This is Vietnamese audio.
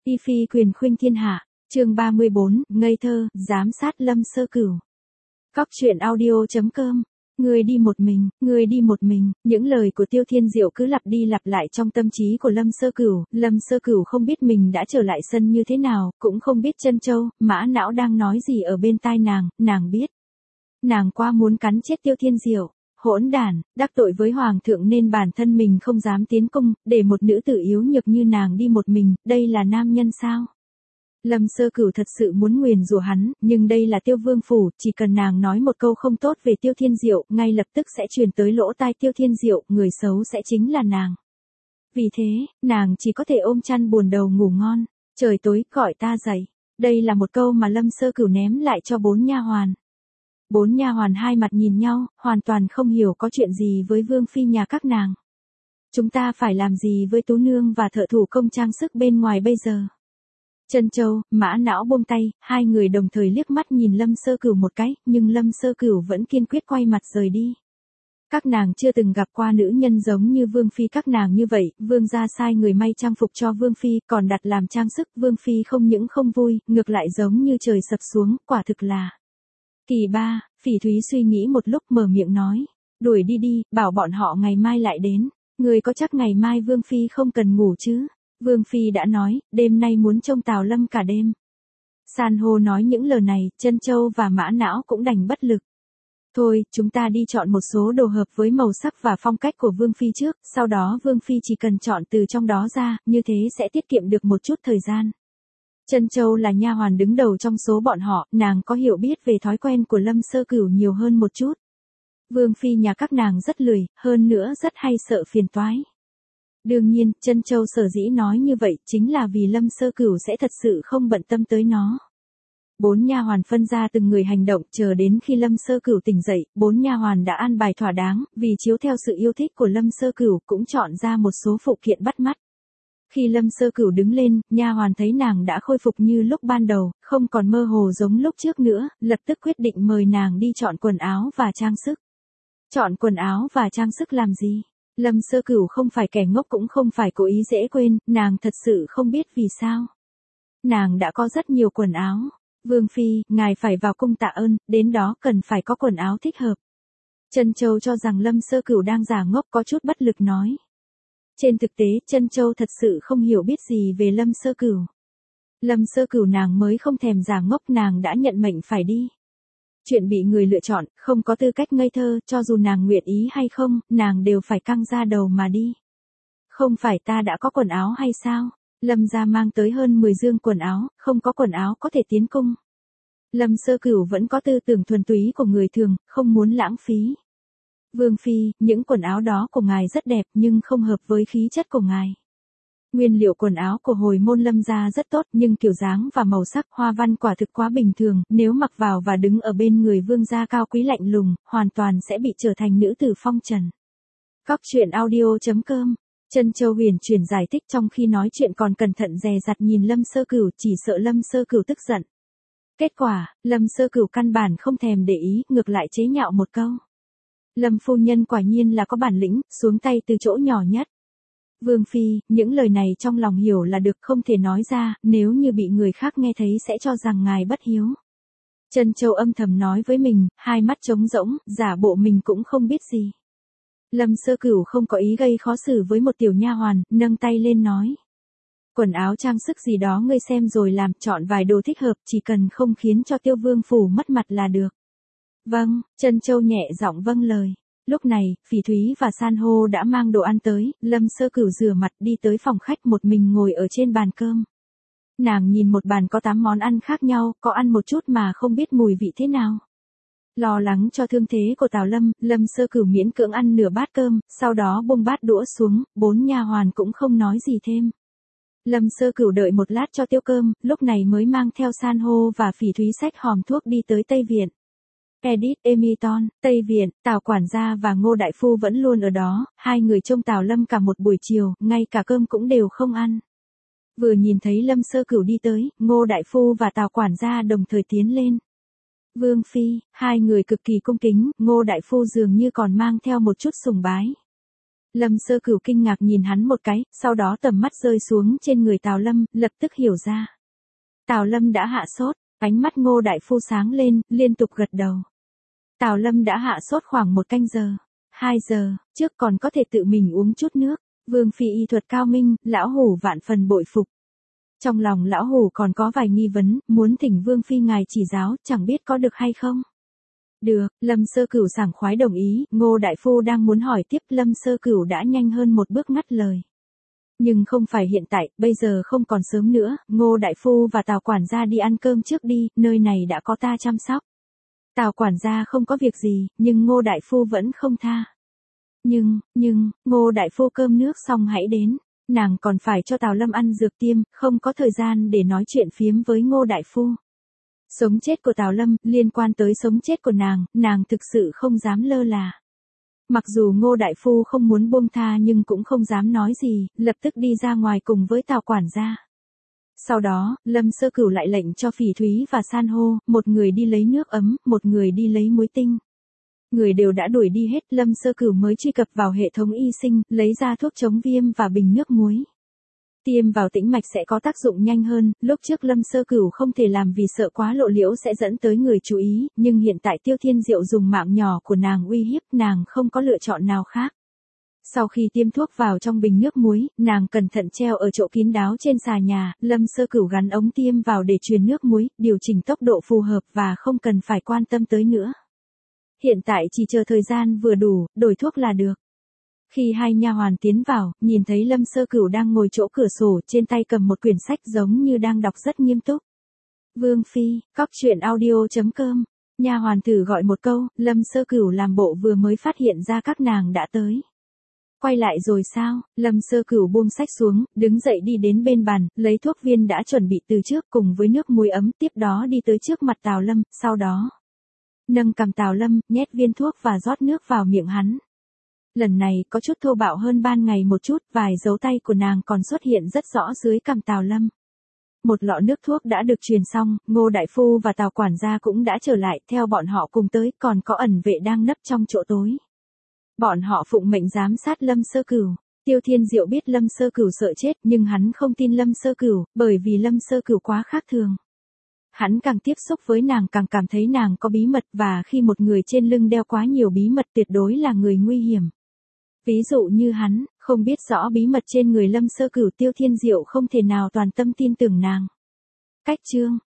Y phi quyền khuynh thiên hạ, chương 34, ngây thơ, giám sát Lâm Sơ Cửu. Cóc truyện audio.com. Người đi một mình, những lời của Tiêu Thiên Diệu cứ lặp đi lặp lại trong tâm trí của Lâm Sơ Cửu không biết mình đã trở lại sân như thế nào, cũng không biết Trân Châu, Mã Não đang nói gì ở bên tai nàng biết. Nàng quá muốn cắn chết Tiêu Thiên Diệu. Hỗn đản, đắc tội với hoàng thượng nên bản thân mình không dám tiến cung, để một nữ tử yếu nhược như nàng đi một mình, đây là nam nhân sao? Lâm Sơ Cửu thật sự muốn nguyền rủa hắn, nhưng đây là Tiêu Vương phủ, chỉ cần nàng nói một câu không tốt về Tiêu Thiên Diệu, ngay lập tức sẽ truyền tới lỗ tai Tiêu Thiên Diệu, người xấu sẽ chính là nàng. Vì thế, nàng chỉ có thể ôm chăn buồn đầu ngủ ngon. Trời tối, gọi ta dậy. Đây là một câu mà Lâm Sơ Cửu ném lại cho 4 nha hoàn. 4 nha hoàn hai mặt nhìn nhau, hoàn toàn không hiểu có chuyện gì với vương phi nhà các nàng. Chúng ta phải làm gì với Tú Nương và thợ thủ công trang sức bên ngoài bây giờ? Trân Châu, Mã Não buông tay, hai người đồng thời liếc mắt nhìn Lâm Sơ Cửu một cái, nhưng Lâm Sơ Cửu vẫn kiên quyết quay mặt rời đi. Các nàng chưa từng gặp qua nữ nhân giống như vương phi các nàng như vậy, vương gia sai người may trang phục cho vương phi, còn đặt làm trang sức, vương phi không những không vui, ngược lại giống như trời sập xuống, quả thực là kỳ ba. Phỉ Thúy suy nghĩ một lúc mở miệng nói, đuổi đi, bảo bọn họ ngày mai lại đến. Người có chắc ngày mai vương phi không cần ngủ chứ? Vương phi đã nói, đêm nay muốn trông Tào Lâm cả đêm. San hô nói những lời này, Trân Châu và Mã Não cũng đành bất lực. Thôi, chúng ta đi chọn một số đồ hợp với màu sắc và phong cách của vương phi trước, sau đó vương phi chỉ cần chọn từ trong đó ra, như thế sẽ tiết kiệm được một chút thời gian. Trân Châu là nha hoàn đứng đầu trong số bọn họ, nàng có hiểu biết về thói quen của Lâm Sơ Cửu nhiều hơn một chút. Vương phi nhà các nàng rất lười, hơn nữa rất hay sợ phiền toái. Đương nhiên, Trân Châu sở dĩ nói như vậy chính là vì Lâm Sơ Cửu sẽ thật sự không bận tâm tới nó. 4 nha hoàn phân ra từng người hành động, chờ đến khi Lâm Sơ Cửu tỉnh dậy, 4 nha hoàn đã an bài thỏa đáng, vì chiếu theo sự yêu thích của Lâm Sơ Cửu cũng chọn ra một số phụ kiện bắt mắt. Khi Lâm Sơ Cửu đứng lên, nha hoàn thấy nàng đã khôi phục như lúc ban đầu, không còn mơ hồ giống lúc trước nữa, lập tức quyết định mời nàng đi chọn quần áo và trang sức. Chọn quần áo và trang sức làm gì? Lâm Sơ Cửu không phải kẻ ngốc cũng không phải cố ý dễ quên, nàng thật sự không biết vì sao. Nàng đã có rất nhiều quần áo. Vương phi, ngài phải vào cung tạ ơn, đến đó cần phải có quần áo thích hợp. Trân Châu cho rằng Lâm Sơ Cửu đang giả ngốc, có chút bất lực nói. Trên thực tế, Trân Châu thật sự không hiểu biết gì về Lâm Sơ Cửu. Lâm Sơ Cửu nàng mới không thèm giả ngốc, nàng đã nhận mệnh phải đi. Chuyện bị người lựa chọn, không có tư cách ngây thơ, cho dù nàng nguyện ý hay không, nàng đều phải căng ra đầu mà đi. Không phải ta đã có quần áo hay sao? Lâm gia mang tới hơn 10 dương quần áo, không có quần áo có thể tiến cung. Lâm Sơ Cửu vẫn có tư tưởng thuần túy của người thường, không muốn lãng phí. Vương phi, những quần áo đó của ngài rất đẹp nhưng không hợp với khí chất của ngài. Nguyên liệu quần áo của hồi môn Lâm gia rất tốt nhưng kiểu dáng và màu sắc hoa văn quả thực quá bình thường, nếu mặc vào và đứng ở bên người vương gia cao quý lạnh lùng, hoàn toàn sẽ bị trở thành nữ tử phong trần. Cóc truyện audio.com. Trân Châu huyền chuyển giải thích trong khi nói chuyện còn cẩn thận dè dặt nhìn Lâm Sơ Cửu, chỉ sợ Lâm Sơ Cửu tức giận. Kết quả, Lâm Sơ Cửu căn bản không thèm để ý, ngược lại chế nhạo một câu. Lâm phu nhân quả nhiên là có bản lĩnh, xuống tay từ chỗ nhỏ nhất. Vương phi, những lời này trong lòng hiểu là được, không thể nói ra, nếu như bị người khác nghe thấy sẽ cho rằng ngài bất hiếu. Trân Châu âm thầm nói với mình, hai mắt trống rỗng, giả bộ mình cũng không biết gì. Lâm Sơ Cửu không có ý gây khó xử với một tiểu nha hoàn, nâng tay lên nói. Quần áo trang sức gì đó ngươi xem rồi làm, chọn vài đồ thích hợp, chỉ cần không khiến cho Tiêu Vương phủ mất mặt là được. Vâng, Trân Châu nhẹ giọng vâng lời. Lúc này, Phỉ Thúy và San hô đã mang đồ ăn tới, Lâm Sơ Cửu rửa mặt đi tới phòng khách, một mình ngồi ở trên bàn cơm. Nàng nhìn một bàn có 8 món ăn khác nhau, có ăn một chút mà không biết mùi vị thế nào. Lo lắng cho thương thế của Tào Lâm, Lâm Sơ Cửu miễn cưỡng ăn nửa bát cơm, sau đó buông bát đũa xuống, 4 nha hoàn cũng không nói gì thêm. Lâm Sơ Cửu đợi một lát cho tiêu cơm, lúc này mới mang theo San hô và Phỉ Thúy xách hòm thuốc đi tới Tây Viện. Edith, Emiton, Tây Viện, Tào quản gia và Ngô đại phu vẫn luôn ở đó, hai người trông Tào Lâm cả một buổi chiều, ngay cả cơm cũng đều không ăn. Vừa nhìn thấy Lâm Sơ Cửu đi tới, Ngô đại phu và Tào quản gia đồng thời tiến lên. Vương phi, hai người cực kỳ cung kính, Ngô đại phu dường như còn mang theo một chút sùng bái. Lâm Sơ Cửu kinh ngạc nhìn hắn một cái, sau đó tầm mắt rơi xuống trên người Tào Lâm, lập tức hiểu ra. Tào Lâm đã hạ sốt, ánh mắt Ngô đại phu sáng lên, liên tục gật đầu. Tào Lâm đã hạ sốt khoảng 1 canh giờ, 2 giờ, trước còn có thể tự mình uống chút nước. Vương phi y thuật cao minh, lão hủ vạn phần bội phục. Trong lòng lão hủ còn có vài nghi vấn, muốn thỉnh Vương phi ngài chỉ giáo, chẳng biết có được hay không. Được, Lâm Sơ Cửu sảng khoái đồng ý, Ngô đại phu đang muốn hỏi tiếp, Lâm Sơ Cửu đã nhanh hơn một bước ngắt lời. Nhưng không phải hiện tại, bây giờ không còn sớm nữa, Ngô đại phu và Tào quản gia đi ăn cơm trước đi, nơi này đã có ta chăm sóc. Tào quản gia không có việc gì, nhưng Ngô đại phu vẫn không tha. Nhưng, Ngô đại phu cơm nước xong hãy đến, nàng còn phải cho Tào Lâm ăn dược tiêm, không có thời gian để nói chuyện phiếm với Ngô đại phu. Sống chết của Tào Lâm, liên quan tới sống chết của nàng thực sự không dám lơ là. Mặc dù Ngô đại phu không muốn buông tha nhưng cũng không dám nói gì, lập tức đi ra ngoài cùng với Tào quản gia. Sau đó, Lâm Sơ Cửu lại lệnh cho Phỉ Thúy và San hô, một người đi lấy nước ấm, một người đi lấy muối tinh. Người đều đã đuổi đi hết, Lâm Sơ Cửu mới truy cập vào hệ thống y sinh, lấy ra thuốc chống viêm và bình nước muối. Tiêm vào tĩnh mạch sẽ có tác dụng nhanh hơn, lúc trước Lâm Sơ Cửu không thể làm vì sợ quá lộ liễu sẽ dẫn tới người chú ý, nhưng hiện tại Tiêu Thiên Diệu dùng mạng nhỏ của nàng uy hiếp, nàng không có lựa chọn nào khác. Sau khi tiêm thuốc vào trong bình nước muối, nàng cẩn thận treo ở chỗ kín đáo trên xà nhà, Lâm Sơ Cửu gắn ống tiêm vào để truyền nước muối, điều chỉnh tốc độ phù hợp và không cần phải quan tâm tới nữa. Hiện tại chỉ chờ thời gian vừa đủ, đổi thuốc là được. Khi hai nha hoàn tiến vào, nhìn thấy Lâm Sơ Cửu đang ngồi chỗ cửa sổ, trên tay cầm một quyển sách giống như đang đọc rất nghiêm túc. Vương phi, cóc truyện audio.com. Nha hoàn thử gọi một câu, Lâm Sơ Cửu làm bộ vừa mới phát hiện ra các nàng đã tới. Quay lại rồi sao? Lâm Sơ Cửu buông sách xuống, đứng dậy đi đến bên bàn, lấy thuốc viên đã chuẩn bị từ trước cùng với nước muối ấm, tiếp đó đi tới trước mặt Tào Lâm, sau đó nâng cằm Tào Lâm, nhét viên thuốc và rót nước vào miệng hắn. Lần này có chút thô bạo hơn ban ngày một chút, vài dấu tay của nàng còn xuất hiện rất rõ dưới cằm Tào Lâm. Một lọ nước thuốc đã được truyền xong, Ngô đại phu và Tào quản gia cũng đã trở lại, theo bọn họ cùng tới, còn có ẩn vệ đang nấp trong chỗ tối. Bọn họ phụng mệnh giám sát Lâm Sơ Cửu. Tiêu Thiên Diệu biết Lâm Sơ Cửu sợ chết, nhưng hắn không tin Lâm Sơ Cửu, bởi vì Lâm Sơ Cửu quá khác thường. Hắn càng tiếp xúc với nàng càng cảm thấy nàng có bí mật, và khi một người trên lưng đeo quá nhiều bí mật tuyệt đối là người nguy hiểm. Ví dụ như hắn, không biết rõ bí mật trên người Lâm Sơ Cửu, Tiêu Thiên Diệu không thể nào toàn tâm tin tưởng nàng. Cách chương